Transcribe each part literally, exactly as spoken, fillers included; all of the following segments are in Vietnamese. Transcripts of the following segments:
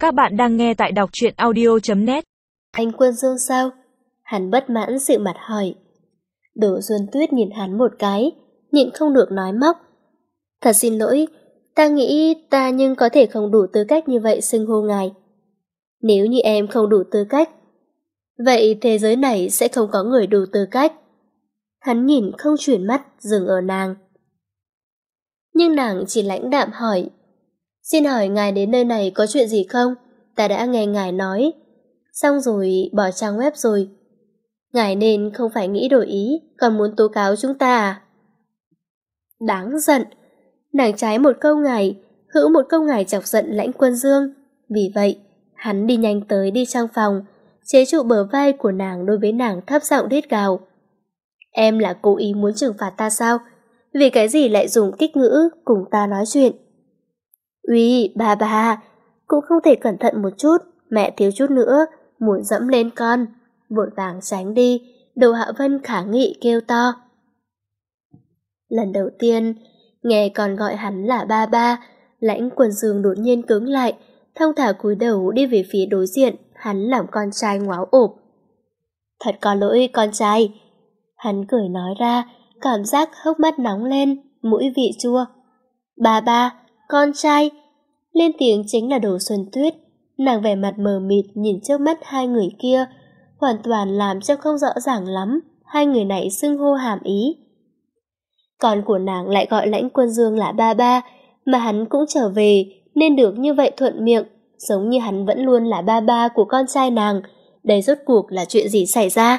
Các bạn đang nghe tại đọc truyện audio chấm net. Anh Quân Dương sao? Hắn bất mãn sự mặt hỏi. Đỗ Xuân Tuyết nhìn hắn một cái, nhịn không được nói móc. Thật xin lỗi, ta nghĩ ta nhưng có thể không đủ tư cách như vậy xưng hô ngài. Nếu như em không đủ tư cách, vậy thế giới này sẽ không có người đủ tư cách. Hắn nhìn không chuyển mắt dừng ở nàng. Nhưng nàng chỉ lãnh đạm hỏi. Xin hỏi ngài đến nơi này có chuyện gì không? Ta đã nghe ngài nói. Xong rồi bỏ trang web rồi. Ngài nên không phải nghĩ đổi ý, còn muốn tố cáo chúng ta à? Đáng giận. Nàng trái một câu ngài, hữu một câu ngài chọc giận Lãnh Quân Dương. Vì vậy, hắn đi nhanh tới đi trong phòng, chế trụ bờ vai của nàng đối với nàng thấp giọng rít gào. Em là cố ý muốn trừng phạt ta sao? Vì cái gì lại dùng kích ngữ cùng ta nói chuyện? Uy, bà bà, cũng không thể cẩn thận một chút, mẹ thiếu chút nữa, muốn dẫm lên con. Vội vàng tránh đi, Đỗ Hạ Vân khả nghị kêu to. Lần đầu tiên, nghe con gọi hắn là ba ba, Lãnh Quân Dương đột nhiên cứng lại, thong thả cúi đầu đi về phía đối diện, hắn làm con trai ngoáo ộp. Thật có lỗi con trai. Hắn cười nói ra, cảm giác hốc mắt nóng lên, mũi vị chua. Ba ba, con trai. Lên tiếng chính là Đỗ Xuân Tuyết. Nàng vẻ mặt mờ mịt nhìn trước mắt hai người kia, hoàn toàn làm cho không rõ ràng lắm hai người này xưng hô hàm ý. Con của nàng lại gọi Lãnh Quân Dương là ba ba, mà hắn cũng trở về nên được như vậy thuận miệng, giống như hắn vẫn luôn là ba ba của con trai nàng. Đây rốt cuộc là chuyện gì xảy ra?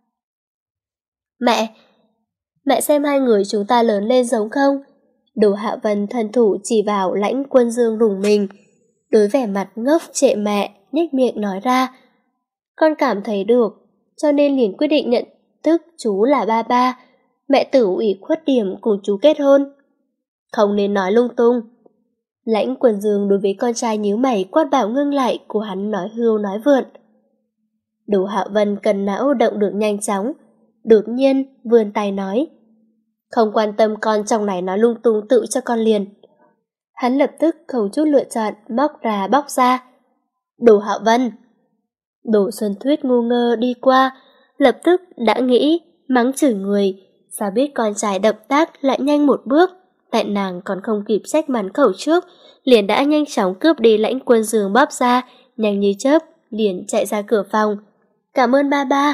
Mẹ, mẹ xem hai người chúng ta lớn lên giống không? Đỗ Hạ Vân thân thủ chỉ vào Lãnh Quân Dương rùng mình. Đối vẻ mặt ngốc trệ mẹ, nhếch miệng nói ra. Con cảm thấy được, cho nên liền quyết định nhận thức chú là ba ba. Mẹ Tử ủy khuất điểm cùng chú kết hôn. Không nên nói lung tung. Lãnh Quân Dương đối với con trai nhíu mày quát bảo ngưng lại, của hắn nói hưu nói vượn. Đỗ Hạ Vân cần não động được nhanh chóng, đột nhiên vươn tay nói. Không quan tâm con trong này nói lung tung tự cho con liền. Hắn lập tức không chút lựa chọn móc ra bóc ra. Đỗ Hạ Vân. Đỗ Xuân Tuyết ngu ngơ đi qua, lập tức đã nghĩ mắng chửi người, sao biết con trai động tác lại nhanh một bước, tại nàng còn không kịp xách màn khẩu trước, liền đã nhanh chóng cướp đi Lãnh Quân Dương bóp ra, nhanh như chớp, liền chạy ra cửa phòng. Cảm ơn ba ba.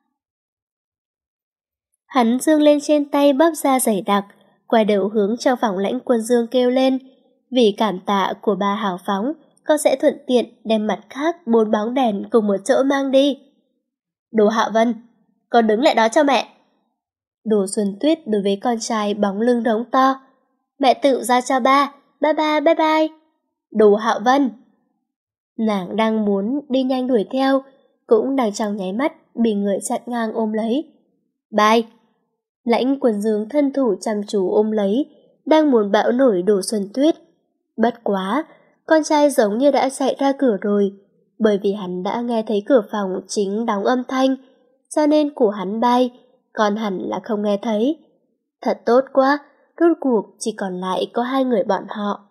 Hắn dương lên trên tay bóp ra dày đặc, quay đầu hướng trong phòng Lãnh Quân Dương kêu lên. Vì cảm tạ của ba hào phóng, con sẽ thuận tiện đem mặt khác bốn bóng đèn cùng một chỗ mang đi. Đỗ Hạ Vân, con đứng lại đó cho mẹ. Đỗ Xuân Tuyết đối với con trai bóng lưng đống to. Mẹ tự ra cho ba, bye bye bye bye. Đỗ Hạ Vân. Nàng đang muốn đi nhanh đuổi theo, cũng đang trong nháy mắt bị người chặn ngang ôm lấy. Bye. Lãnh Quân Dương thân thủ chăm chú ôm lấy, đang muốn bão nổi Đỗ Xuân Tuyết. Bất quá, con trai giống như đã chạy ra cửa rồi, bởi vì hắn đã nghe thấy cửa phòng chính đóng âm thanh, cho nên của hắn bay, còn hẳn là không nghe thấy. Thật tốt quá, rốt cuộc chỉ còn lại có hai người bọn họ.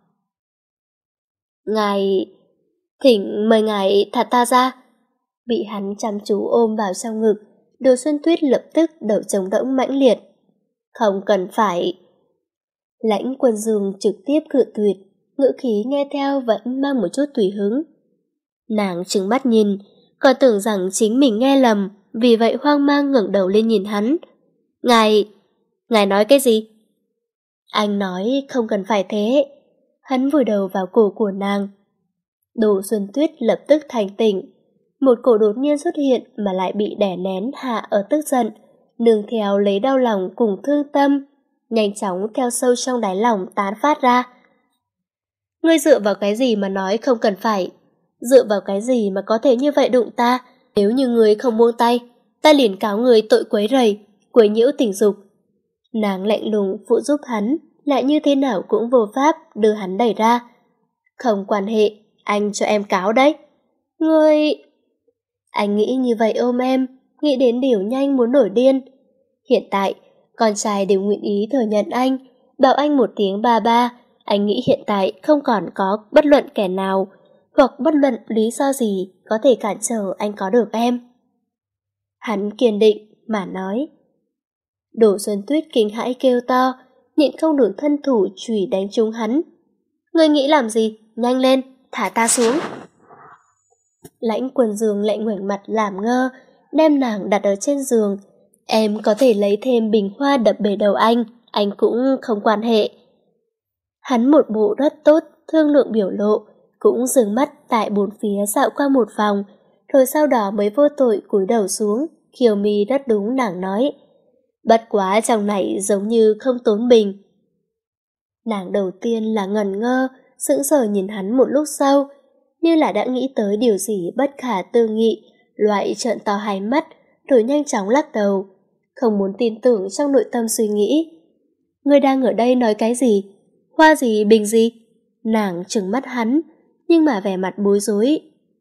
Ngài... Thỉnh mời ngài thả ta ra. Bị hắn chăm chú ôm vào trong ngực, Đỗ Xuân Tuyết lập tức đầu trống rỗng mãnh liệt. Không cần phải. Lãnh Quân Dương trực tiếp cự tuyệt, ngữ khí nghe theo vẫn mang một chút tùy hứng. Nàng trừng mắt nhìn, còn tưởng rằng chính mình nghe lầm, vì vậy hoang mang ngẩng đầu lên nhìn hắn. Ngài... Ngài nói cái gì? Anh nói không cần phải thế. Hắn vùi đầu vào cổ của nàng. Đỗ Xuân Tuyết lập tức thành tỉnh. Một cổ đột nhiên xuất hiện mà lại bị đè nén hạ ở tức giận, nương theo lấy đau lòng cùng thương tâm, nhanh chóng theo sâu trong đáy lòng tán phát ra. Ngươi dựa vào cái gì mà nói không cần phải? Dựa vào cái gì mà có thể như vậy đụng ta? Nếu như ngươi không buông tay, ta liền cáo ngươi tội quấy rầy, quấy nhiễu tình dục. Nàng lạnh lùng phụ giúp hắn, lại như thế nào cũng vô pháp đưa hắn đẩy ra. Không quan hệ, anh cho em cáo đấy. Ngươi... Anh nghĩ như vậy ôm em, nghĩ đến điều nhanh muốn nổi điên. Hiện tại, con trai đều nguyện ý thừa nhận anh, bảo anh một tiếng ba ba. Anh nghĩ hiện tại không còn có bất luận kẻ nào hoặc bất luận lý do gì có thể cản trở anh có được em. Hắn kiên định mà nói. Đỗ Xuân Tuyết kinh hãi kêu to, nhịn không được thân thủ chùy đánh trúng hắn. Ngươi nghĩ làm gì? Nhanh lên, thả ta xuống. Lãnh Quân Dương lại ngoảnh mặt làm ngơ, đem nàng đặt ở trên giường. Em có thể lấy thêm bình hoa đập bể đầu anh, anh cũng không quan hệ. Hắn một bộ rất tốt, thương lượng biểu lộ, cũng dừng mắt tại bốn phía dạo qua một vòng, rồi sau đó mới vô tội cúi đầu xuống, khiêu mi rất đúng nàng nói. Bất quá trong này giống như không tốn bình. Nàng đầu tiên là ngẩn ngơ, sững sờ nhìn hắn một lúc sau, như là đã nghĩ tới điều gì bất khả tư nghị, loại trợn to hai mắt, rồi nhanh chóng lắc đầu, không muốn tin tưởng trong nội tâm suy nghĩ. Ngươi đang ở đây nói cái gì? Hoa gì, bình gì? Nàng trừng mắt hắn, nhưng mà vẻ mặt bối rối.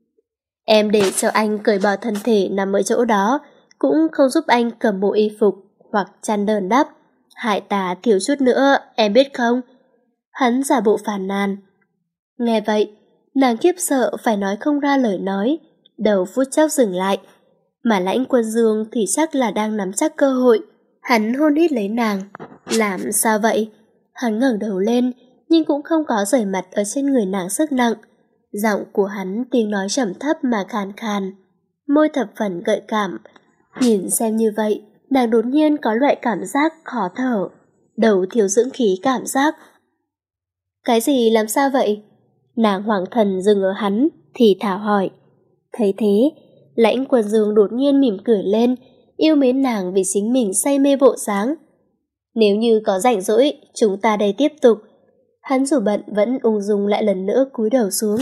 Em để cho anh cởi bỏ thân thể nằm ở chỗ đó, cũng không giúp anh cầm bộ y phục hoặc chăn đơn đắp. Hại ta thiếu chút nữa, em biết không? Hắn giả bộ phàn nàn. Nghe vậy, nàng khiếp sợ phải nói không ra lời nói, đầu phút chốc dừng lại. Mà Lãnh Quân Dương thì chắc là đang nắm chắc cơ hội. Hắn hôn hít lấy nàng. Làm sao vậy? Hắn ngẩng đầu lên, nhưng cũng không có rời mặt ở trên người nàng sức nặng. Giọng của hắn tiếng nói trầm thấp mà khàn khàn, môi thập phần gợi cảm. Nhìn xem như vậy, nàng đột nhiên có loại cảm giác khó thở, đầu thiếu dưỡng khí cảm giác. Cái gì làm sao vậy? Nàng hoảng thần dừng ở hắn, thì thảo hỏi. Thấy thế, Lãnh Quân Dương đột nhiên mỉm cười lên, yêu mến nàng vì chính mình say mê bộ dáng. Nếu như có rảnh rỗi, chúng ta đây tiếp tục. Hắn dù bận vẫn ung dung lại lần nữa cúi đầu xuống.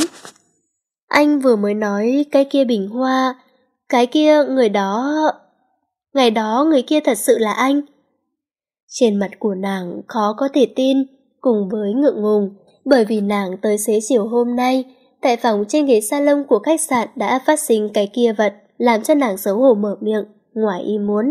Anh vừa mới nói cái kia bình hoa, cái kia người đó... Ngày đó người kia thật sự là anh. Trên mặt của nàng khó có thể tin, cùng với ngượng ngùng, bởi vì nàng tới xế chiều hôm nay, tại phòng trên ghế salon của khách sạn đã phát sinh cái kia vật, làm cho nàng xấu hổ mở miệng, ngoài ý muốn.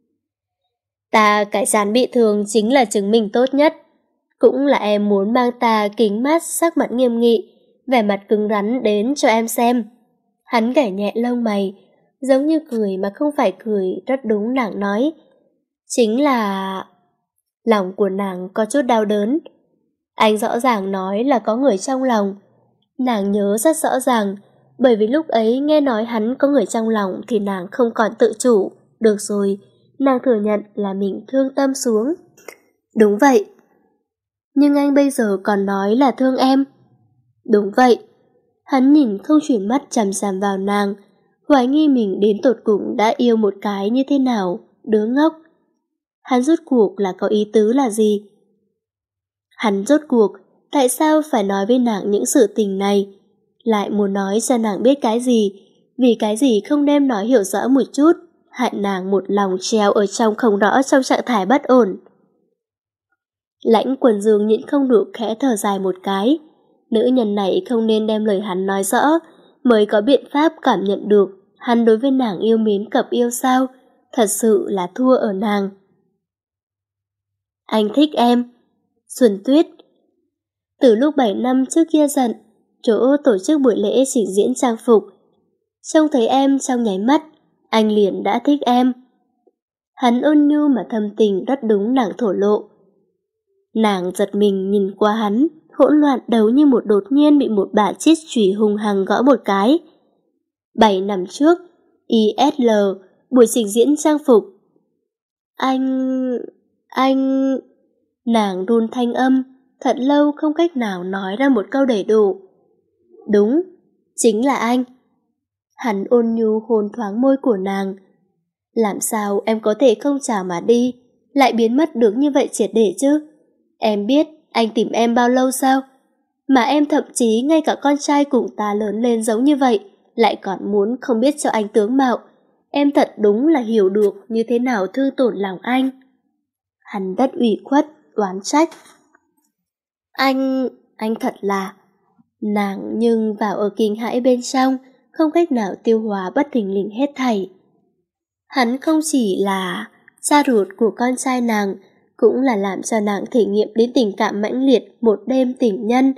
Ta cái chán bị thương chính là chứng minh tốt nhất. Cũng là em muốn mang ta kính mát sắc mặt nghiêm nghị, vẻ mặt cứng rắn đến cho em xem. Hắn gảy nhẹ lông mày, giống như cười mà không phải cười, rất đúng nàng nói. Chính là... Lòng của nàng có chút đau đớn. Anh rõ ràng nói là có người trong lòng. Nàng nhớ rất rõ ràng, bởi vì lúc ấy nghe nói hắn có người trong lòng thì nàng không còn tự chủ. Được rồi, nàng thừa nhận là mình thương tâm xuống. Đúng vậy. Nhưng anh bây giờ còn nói là thương em. Đúng vậy. Hắn nhìn không chuyển mắt chằm chằm vào nàng, hoài nghi mình đến tột cùng đã yêu một cái như thế nào, đứa ngốc. Hắn rốt cuộc là có ý tứ là gì? Hắn rốt cuộc tại sao phải nói với nàng những sự tình này? Lại muốn nói cho nàng biết cái gì? Vì cái gì không đem nói hiểu rõ một chút, hại nàng một lòng treo ở trong không rõ trong trạng thái bất ổn. Lãnh Quân Dương nhịn không được khẽ thở dài một cái. Nữ nhân này không nên đem lời hắn nói rõ, mới có biện pháp cảm nhận được hắn đối với nàng yêu mến cập yêu sao. Thật sự là thua ở nàng. Anh thích em. Xuân Tuyết. Từ lúc bảy năm trước kia giận, chỗ tổ chức buổi lễ trình diễn trang phục, trông thấy em trong nháy mắt, anh liền đã thích em. Hắn ôn nhu mà thâm tình rất đúng nàng thổ lộ. Nàng giật mình nhìn qua hắn, hỗn loạn đầu như một đột nhiên bị một bả chít chùy hung hăng gõ một cái. Bảy năm trước, i ét lờ, buổi trình diễn trang phục. Anh... anh... Nàng run thanh âm, thật lâu không cách nào nói ra một câu đầy đủ. Đúng, chính là anh. Hắn ôn nhu hôn thoáng môi của nàng. Làm sao em có thể không chào mà đi, lại biến mất được như vậy triệt để chứ? Em biết anh tìm em bao lâu sao? Mà em thậm chí ngay cả con trai cùng ta lớn lên giống như vậy, lại còn muốn không biết cho anh tướng mạo. Em thật đúng là hiểu được như thế nào thương tổn lòng anh. Hắn rất ủy khuất, oán trách. Anh... anh thật là... Nàng nhưng vào ở kinh hãi bên trong, không cách nào tiêu hóa bất thình lình hết thảy. Hắn không chỉ là cha ruột của con trai nàng, cũng là làm cho nàng thể nghiệm đến tình cảm mãnh liệt một đêm tình nhân.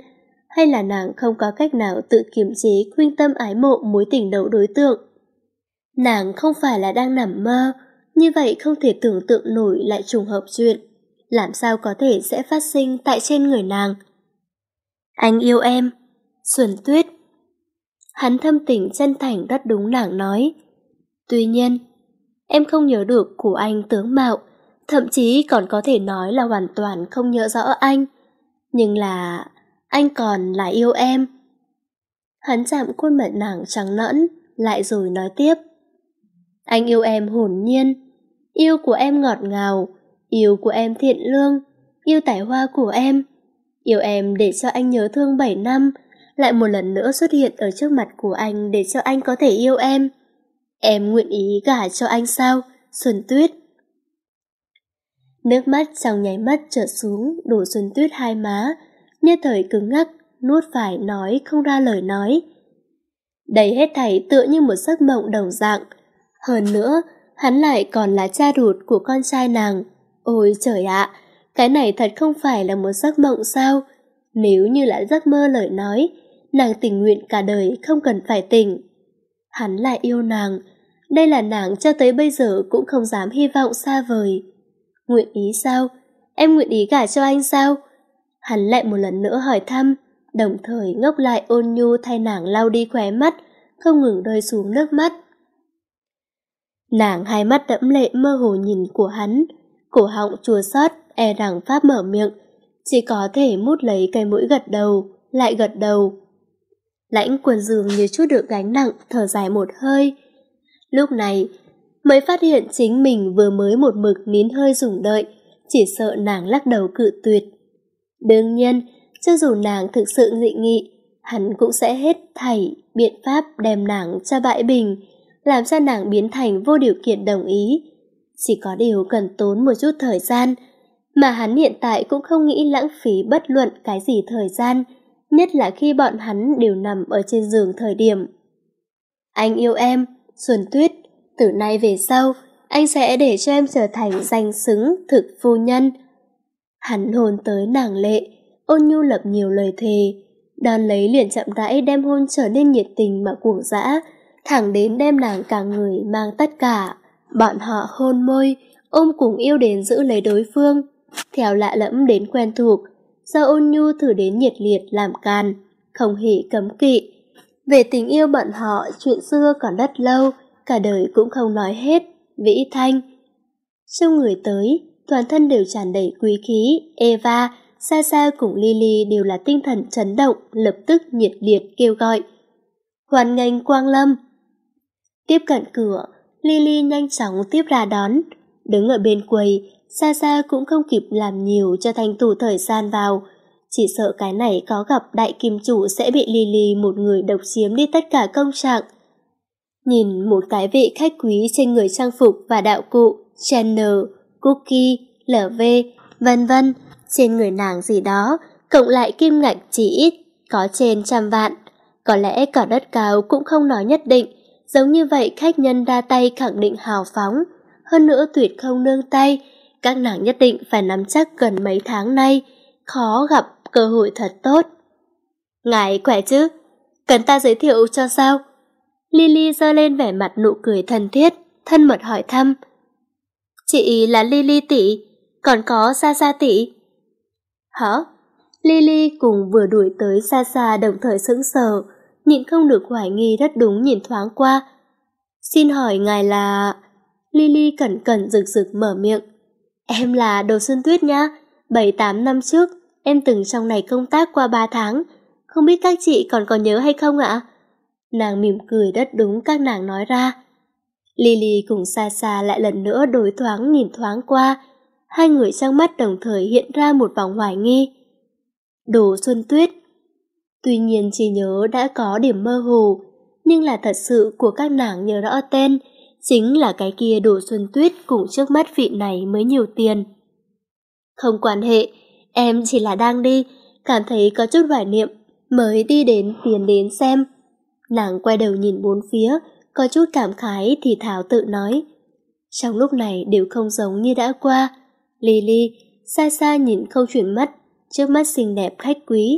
hay là nàng không có cách nào tự kiềm chế khuynh tâm ái mộ mối tình đầu đối tượng. Nàng không phải là đang nằm mơ, như vậy không thể tưởng tượng nổi lại trùng hợp chuyện, làm sao có thể sẽ phát sinh tại trên người nàng. Anh yêu em, Xuân Tuyết. Hắn thâm tình chân thành rất đúng nàng nói. Tuy nhiên, em không nhớ được của anh tướng mạo, thậm chí còn có thể nói là hoàn toàn không nhớ rõ anh. Nhưng là anh còn là yêu em. Hắn chạm khuôn mặt nàng trắng nõn, lại rồi nói tiếp. Anh yêu em hồn nhiên, yêu của em ngọt ngào, yêu của em thiện lương, yêu tài hoa của em, yêu em để cho anh nhớ thương bảy năm, lại một lần nữa xuất hiện ở trước mặt của anh để cho anh có thể yêu em. Em nguyện ý gả cho anh sao, Xuân Tuyết? Nước mắt trong nháy mắt trượt xuống đổ Xuân Tuyết hai má, nhất thời cứng ngắc, nuốt phải nói không ra lời nói. Đây hết thảy tựa như một giấc mộng đồng dạng. Hơn nữa, hắn lại còn là cha ruột của con trai nàng. Ôi trời ạ, cái này thật không phải là một giấc mộng sao? Nếu như là giấc mơ lời nói, nàng tình nguyện cả đời không cần phải tỉnh. Hắn lại yêu nàng, đây là nàng cho tới bây giờ cũng không dám hy vọng xa vời. Nguyện ý sao? Em nguyện ý gả cho anh sao? Hắn lại một lần nữa hỏi thăm, đồng thời ngốc lại ôn nhu thay nàng lau đi khóe mắt, không ngừng rơi xuống nước mắt. Nàng hai mắt đẫm lệ mơ hồ nhìn của hắn, cổ họng chua xót, e rằng pháp mở miệng, chỉ có thể mút lấy cái mũi gật đầu, lại gật đầu. Lãnh Quần Dương như chút được gánh nặng, thở dài một hơi. Lúc này, mới phát hiện chính mình vừa mới một mực nín hơi dùng đợi, chỉ sợ nàng lắc đầu cự tuyệt. Đương nhiên, cho dù nàng thực sự dị nghị, hắn cũng sẽ hết thảy biện pháp đem nàng cho bãi bình, làm cho nàng biến thành vô điều kiện đồng ý. Chỉ có điều cần tốn một chút thời gian, mà hắn hiện tại cũng không nghĩ lãng phí bất luận cái gì thời gian, nhất là khi bọn hắn đều nằm ở trên giường thời điểm. Anh yêu em, Xuân Tuyết, từ nay về sau, anh sẽ để cho em trở thành danh xứng thực phu nhân. Hắn hôn tới nàng lệ, ôn nhu lập nhiều lời thề, đón lấy liền chậm rãi đem hôn trở nên nhiệt tình mà cuồng dã, thẳng đến đem nàng cả người mang tất cả. Bọn họ hôn môi, ôm cùng yêu đến giữ lấy đối phương, theo lạ lẫm đến quen thuộc, do ôn nhu thử đến nhiệt liệt làm càn, không hề cấm kỵ. Về tình yêu bọn họ, chuyện xưa còn rất lâu, cả đời cũng không nói hết. Vĩ Thanh. Trong người tới, toàn thân đều tràn đầy quý khí. Eva, Sasa cùng Lily đều là tinh thần chấn động, lập tức nhiệt liệt kêu gọi. Hoan nghênh Quang Lâm. Tiếp cận cửa, Lily nhanh chóng tiếp ra đón. Đứng ở bên quầy, Sasa cũng không kịp làm nhiều cho thành thủ thời gian vào. Chỉ sợ cái này có gặp đại kim chủ sẽ bị Lily một người độc chiếm đi tất cả công trạng. Nhìn một cái vị khách quý trên người trang phục và đạo cụ, Chanel, Cookie, lờ vê, vân vân, trên người nàng gì đó, cộng lại kim ngạch chỉ ít, có trên trăm vạn. Có lẽ cả đất cao cũng không nói nhất định, giống như vậy khách nhân đa tay khẳng định hào phóng, hơn nữa tuyệt không nương tay, các nàng nhất định phải nắm chắc gần mấy tháng nay, khó gặp cơ hội thật tốt. Ngài khỏe chứ? Cần ta giới thiệu cho sao? Lily giơ lên vẻ mặt nụ cười thân thiết, thân mật hỏi thăm. Chị là Lily tỷ, còn có Sasa tỷ. Hả? Lily cùng vừa đuổi tới Sasa đồng thời sững sờ, nhịn không được hoài nghi rất đúng nhìn thoáng qua. Xin hỏi ngài là... Lily cẩn cẩn rực rực mở miệng. Em là Đồ Xuân Tuyết nha, bảy tám năm trước, em từng trong này công tác qua ba tháng, không biết các chị còn có nhớ hay không ạ? Nàng mỉm cười rất đúng các nàng nói ra. Lily cùng Sasa lại lần nữa đối thoáng nhìn thoáng qua, hai người trong mắt đồng thời hiện ra một vòng hoài nghi. Đồ Xuân Tuyết. Tuy nhiên chỉ nhớ đã có điểm mơ hồ, nhưng là thật sự của các nàng nhớ rõ tên, chính là cái kia Đồ Xuân Tuyết cùng trước mắt vị này mới nhiều tiền. Không quan hệ, em chỉ là đang đi, cảm thấy có chút hoài niệm, mới đi đến tiến đến xem. Nàng quay đầu nhìn bốn phía, có chút cảm khái thì thảo tự nói. Trong lúc này đều không giống như đã qua. Lily, xa xa nhìn không chuyển mắt, trước mắt xinh đẹp khách quý,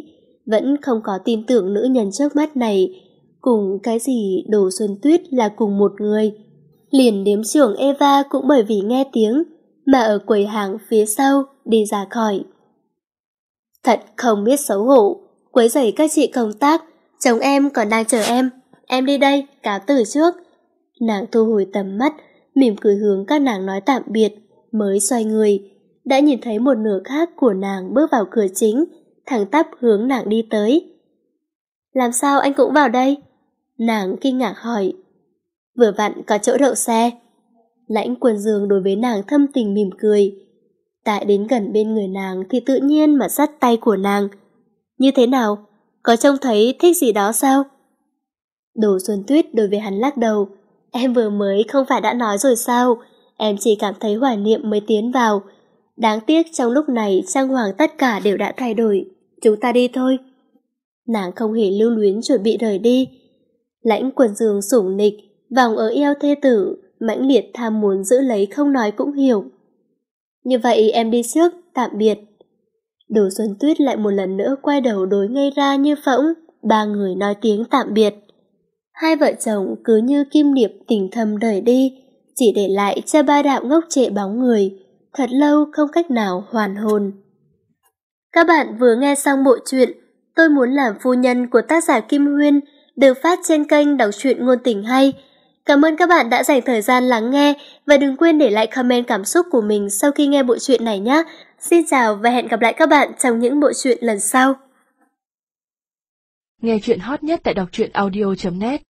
vẫn không có tin tưởng nữ nhân trước mắt này cùng cái gì Đồ Xuân Tuyết là cùng một người. Liền điếm trưởng Eva cũng bởi vì nghe tiếng mà ở quầy hàng phía sau đi ra khỏi. Thật không biết xấu hổ, quấy rầy các chị công tác, chồng em còn đang chờ em, em đi đây, cáo từ trước. Nàng thu hồi tầm mắt, mỉm cười hướng các nàng nói tạm biệt, mới xoay người, đã nhìn thấy một nửa khác của nàng bước vào cửa chính, thẳng tắp hướng nàng đi tới. Làm sao anh cũng vào đây? Nàng kinh ngạc hỏi. Vừa vặn có chỗ đậu xe. Lãnh Quân Dương đối với nàng thâm tình mỉm cười. Tại đến gần bên người nàng thì tự nhiên mà dắt tay của nàng. Như thế nào? Có trông thấy thích gì đó sao? Đồ Xuân Tuyết đối với hắn lắc đầu. Em vừa mới không phải đã nói rồi sao? Em chỉ cảm thấy hoài niệm mới tiến vào. Đáng tiếc trong lúc này trang hoàng tất cả đều đã thay đổi. Chúng ta đi thôi. Nàng không hề lưu luyến chuẩn bị rời đi. Lãnh Quân Dương sủng nịch, vòng ở eo thê tử, mãnh liệt tham muốn giữ lấy không nói cũng hiểu. Như vậy em đi trước, tạm biệt. Đồ Xuân Tuyết lại một lần nữa quay đầu đối ngây ra như phỗng, ba người nói tiếng tạm biệt. Hai vợ chồng cứ như kim điệp tình thầm rời đi, chỉ để lại cho ba đạo ngốc trệ bóng người, thật lâu không cách nào hoàn hồn. Các bạn vừa nghe xong bộ truyện Tôi Muốn Làm Phu Nhân của tác giả Kim Huyên, được phát trên kênh đọc truyện ngôn tình hay. Cảm ơn các bạn đã dành thời gian lắng nghe và đừng quên để lại comment cảm xúc của mình sau khi nghe bộ truyện này nhé. Xin chào và hẹn gặp lại các bạn trong những bộ truyện lần sau. Nghe truyện hot nhất tại đọc truyện audio chấm net.